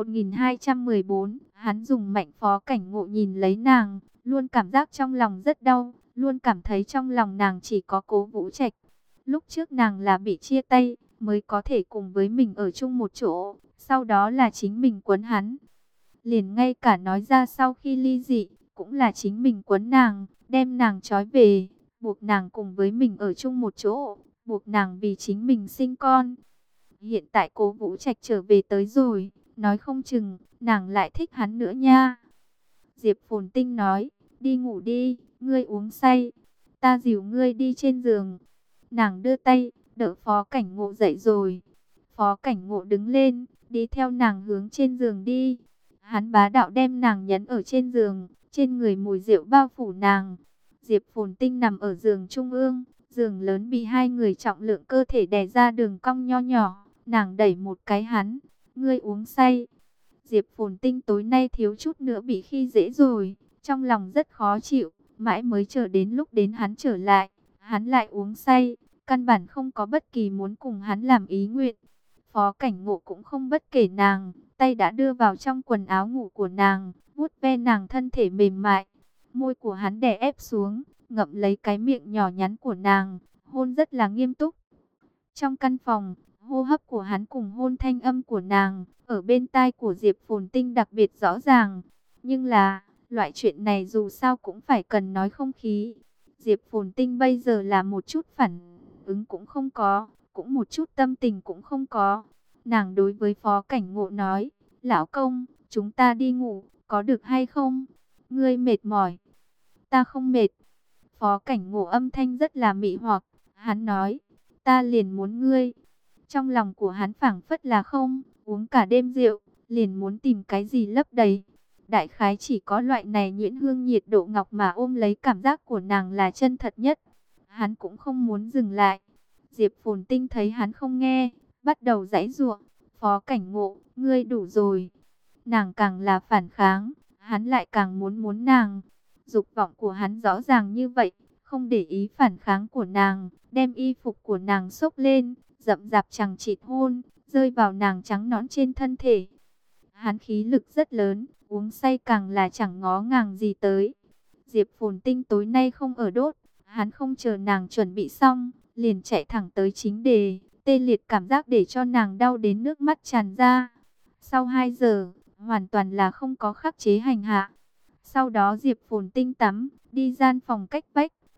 Speaker 1: 1214, hắn dùng mạnh. Phó Cảnh Ngộ nhìn lấy nàng, luôn cảm giác trong lòng rất đau, luôn cảm thấy trong lòng nàng chỉ có Cố Vũ Trạch. Lúc trước nàng là bị chia tay, mới có thể cùng với mình ở chung một chỗ, sau đó là chính mình quấn hắn. Liền ngay cả nói ra sau khi ly dị, cũng là chính mình quấn nàng, đem nàng trói về, buộc nàng cùng với mình ở chung một chỗ, buộc nàng vì chính mình sinh con. Hiện tại Cố Vũ Trạch trở về tới rồi, nói không chừng, nàng lại thích hắn nữa nha. Diệp Phồn Tinh nói, đi ngủ đi, ngươi uống say, ta dìu ngươi đi trên giường. Nàng đưa tay, đỡ Phó Cảnh Ngộ dậy rồi. Phó Cảnh Ngộ đứng lên, đi theo nàng hướng trên giường đi. Hắn bá đạo đem nàng nhấn ở trên giường, trên người mùi rượu bao phủ nàng. Diệp Phồn Tinh nằm ở giường trung ương, giường lớn bị hai người trọng lượng cơ thể đè ra đường cong nho nhỏ. Nàng đẩy một cái hắn, ngươi uống say. Diệp Phồn Tinh tối nay thiếu chút nữa bị khi dễ rồi, trong lòng rất khó chịu, mãi mới chờ đến lúc đến hắn trở lại, hắn lại uống say, căn bản không có bất kỳ muốn cùng hắn làm ý nguyện. Phó Cảnh Ngộ cũng không bất kể nàng, tay đã đưa vào trong quần áo ngủ của nàng, vuốt ve nàng thân thể mềm mại. Môi của hắn đè ép xuống, ngậm lấy cái miệng nhỏ nhắn của nàng, hôn rất là nghiêm túc. Trong căn phòng, hô hấp của hắn cùng hôn thanh âm của nàng, ở bên tai của Diệp Phồn Tinh đặc biệt rõ ràng. Nhưng là, loại chuyện này dù sao cũng phải cần nói không khí. Diệp Phồn Tinh bây giờ là một chút phản ứng cũng không có, cũng một chút tâm tình cũng không có. Nàng đối với Phó Cảnh Ngộ nói, lão công, chúng ta đi ngủ, có được hay không? Ngươi mệt mỏi. Ta không mệt. Phó Cảnh Ngộ âm thanh rất là mị hoặc, hắn nói, ta liền muốn ngươi. Trong lòng của hắn phảng phất là không, uống cả đêm rượu, liền muốn tìm cái gì lấp đầy. Đại khái chỉ có loại này nhuyễn hương nhiệt độ ngọc mà ôm lấy cảm giác của nàng là chân thật nhất. Hắn cũng không muốn dừng lại. Diệp Phồn Tinh thấy hắn không nghe, bắt đầu giãy giụa. Phó Cảnh Ngộ, ngươi đủ rồi. Nàng càng là phản kháng, hắn lại càng muốn nàng. Dục vọng của hắn rõ ràng như vậy, không để ý phản kháng của nàng, đem y phục của nàng xốc lên, rậm rạp chằng chịt hôn, rơi vào nàng trắng nõn trên thân thể. Hắn khí lực rất lớn, uống say càng là chẳng ngó ngàng gì tới. Diệp Phồn Tinh tối nay không ở đốt, hắn không chờ nàng chuẩn bị xong, liền chạy thẳng tới chính đề, tê liệt cảm giác để cho nàng đau đến nước mắt tràn ra. Sau 2 giờ, hoàn toàn là không có khắc chế hành hạ. Sau đó Diệp Phồn Tinh tắm, đi gian phòng cách vách,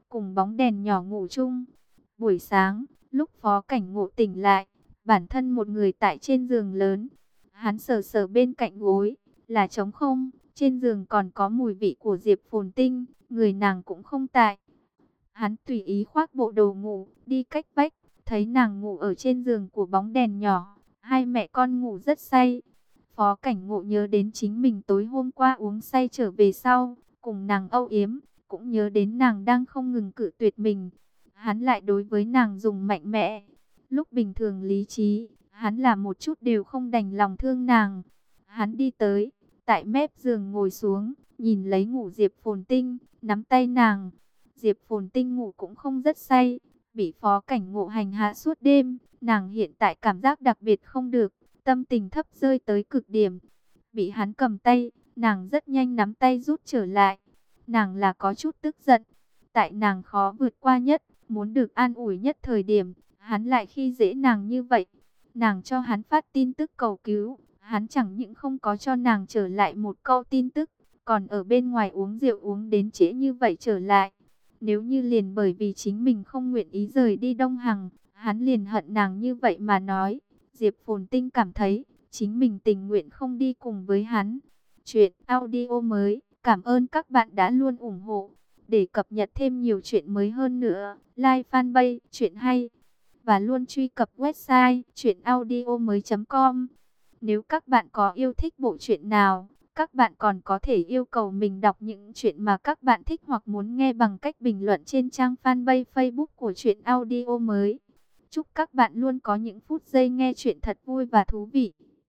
Speaker 1: cùng bóng đèn nhỏ ngủ chung. Buổi sáng, lúc Phó Cảnh Ngộ tỉnh lại, bản thân một người tại trên giường lớn. Hắn sờ sờ bên cạnh gối, là trống không, trên giường còn có mùi vị của Diệp Phồn Tinh, người nàng cũng không tại. Hắn tùy ý khoác bộ đồ ngủ, đi cách vách, thấy nàng ngủ ở trên giường của bóng đèn nhỏ, hai mẹ con ngủ rất say. Phó Cảnh Ngộ nhớ đến chính mình tối hôm qua uống say trở về sau, cùng nàng âu yếm, cũng nhớ đến nàng đang không ngừng cự tuyệt mình. Hắn lại đối với nàng dùng mạnh mẽ. Lúc bình thường lý trí, hắn là một chút đều không đành lòng thương nàng. Hắn đi tới, tại mép giường ngồi xuống, nhìn lấy ngủ Diệp Phồn Tinh, nắm tay nàng. Diệp Phồn Tinh ngủ cũng không rất say, bị Phó Cảnh Ngộ hành hạ suốt đêm, nàng hiện tại cảm giác đặc biệt không được, tâm tình thấp rơi tới cực điểm. Bị hắn cầm tay, nàng rất nhanh nắm tay rút trở lại. Nàng là có chút tức giận, tại nàng khó vượt qua nhất, muốn được an ủi nhất thời điểm, hắn lại khi dễ nàng như vậy. Nàng cho hắn phát tin tức cầu cứu, hắn chẳng những không có cho nàng trở lại một câu tin tức, còn ở bên ngoài uống rượu uống đến trễ như vậy trở lại. Nếu như liền bởi vì chính mình không nguyện ý rời đi Đông Hằng, hắn liền hận nàng như vậy mà nói. Diệp Phồn Tinh cảm thấy, chính mình tình nguyện không đi cùng với hắn. Chuyện audio mới, cảm ơn các bạn đã luôn ủng hộ. Để cập nhật thêm nhiều chuyện mới hơn nữa, like fanpage Chuyện Hay. Và luôn truy cập website chuyenaudio.com. Nếu các bạn có yêu thích bộ truyện nào, các bạn còn có thể yêu cầu mình đọc những chuyện mà các bạn thích hoặc muốn nghe bằng cách bình luận trên trang fanpage Facebook của Chuyện Audio mới. Chúc các bạn luôn có những phút giây nghe chuyện thật vui và thú vị.